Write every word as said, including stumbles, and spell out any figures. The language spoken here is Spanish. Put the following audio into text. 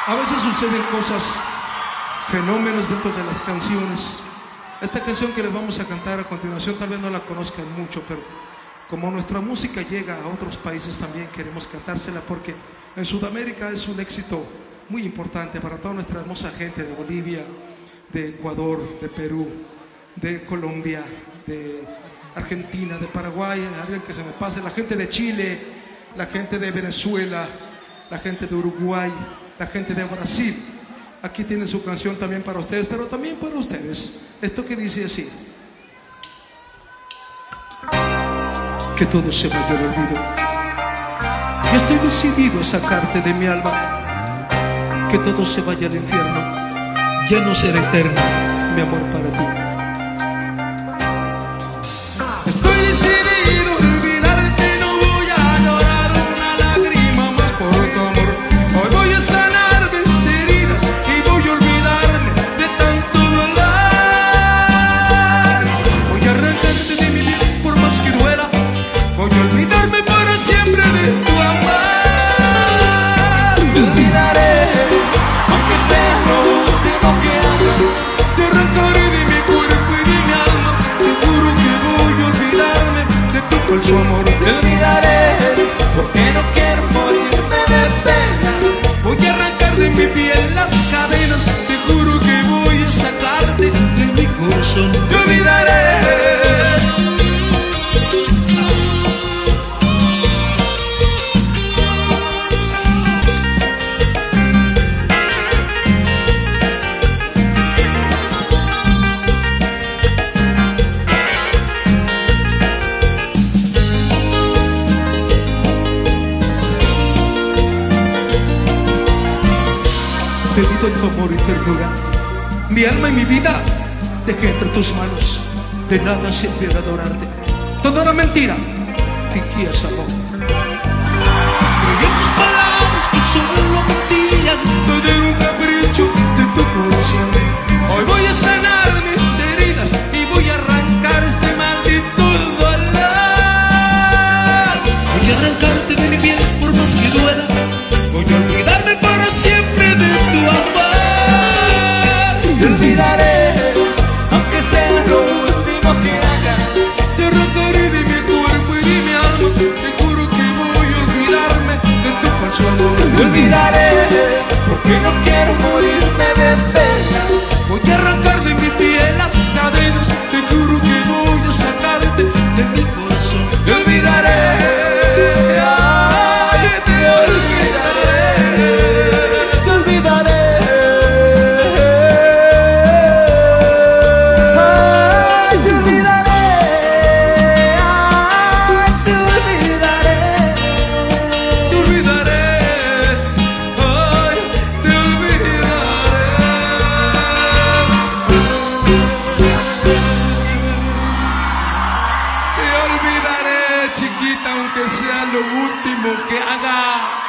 A veces suceden cosas, fenómenos dentro de las canciones. Esta canción que les vamos a cantar a continuación tal vez no la conozcan mucho, pero como nuestra música llega a otros países también queremos cantársela, porque en Sudamérica es un éxito muy importante para toda nuestra hermosa gente de Bolivia, de Ecuador, de Perú, de Colombia, de Argentina, de Paraguay, alguien que se me pase, la gente de Chile, la gente de Venezuela, la gente de Uruguay, la gente de Brasil. Aquí tienen su canción también para ustedes, pero también para ustedes. Esto que dice así: que todo se vaya al olvido. Yo estoy decidido a sacarte de mi alma. Que todo se vaya al infierno. Ya no será eterno mi amor para ti. Estoy decidido a olvidarte, no voy a llorar una lágrima más por tu amor. Hoy voy a sanar mis heridas y voy a olvidarme de tanto dolor. Voy a arrancarte de mi vida por más que duela. Voy a olvidarme para siempre de tu amor. Te olvidaré, aunque sea lo último que haga. Te arrancaré de mi cuerpo y de mi alma. Te juro que voy a olvidarme de tu falso amor. Te olvidaré, porque no quiero morirme de pena. Voy a arrancar de mi piel las cadenas. Te juro que voy a sacarte de mi corazón. Te olvidaré. Te di todo tu amor y ternura, mi alma y mi vida dejé entre tus manos. De nada sirve adorarte, todo era mentira, fingías amor. Creí en tus palabras que solo mentías, todo era un capricho de tu corazón. Hoy voy a sanar mis heridas y voy a arrancar este maldito dolor. Voy a arrancarte de mi piel por más que duela. Voy a olvidarme para siempre de tu amor. Te olvidaré, aunque sea lo último que haga. Te arrancaré de mi cuerpo y de mi alma. Te juro que voy a olvidarme de tu falso amor. Te olvidaré, porque no quiero morirme de pena. Voy a arrancar de mi piel las cadenas. Te juro que voy a sacarte de mi corazón. Te olvidaré, ay, te olvidaré. Te olvidaré, ay, te olvidaré, ay, te olvidaré. Te olvidaré, ay, te olvidaré. Te olvidaré, chiquita, aunque sea lo último que haga.